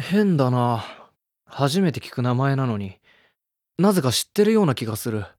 変だな。初めて聞く名前なのに、なぜか知ってるような気がする。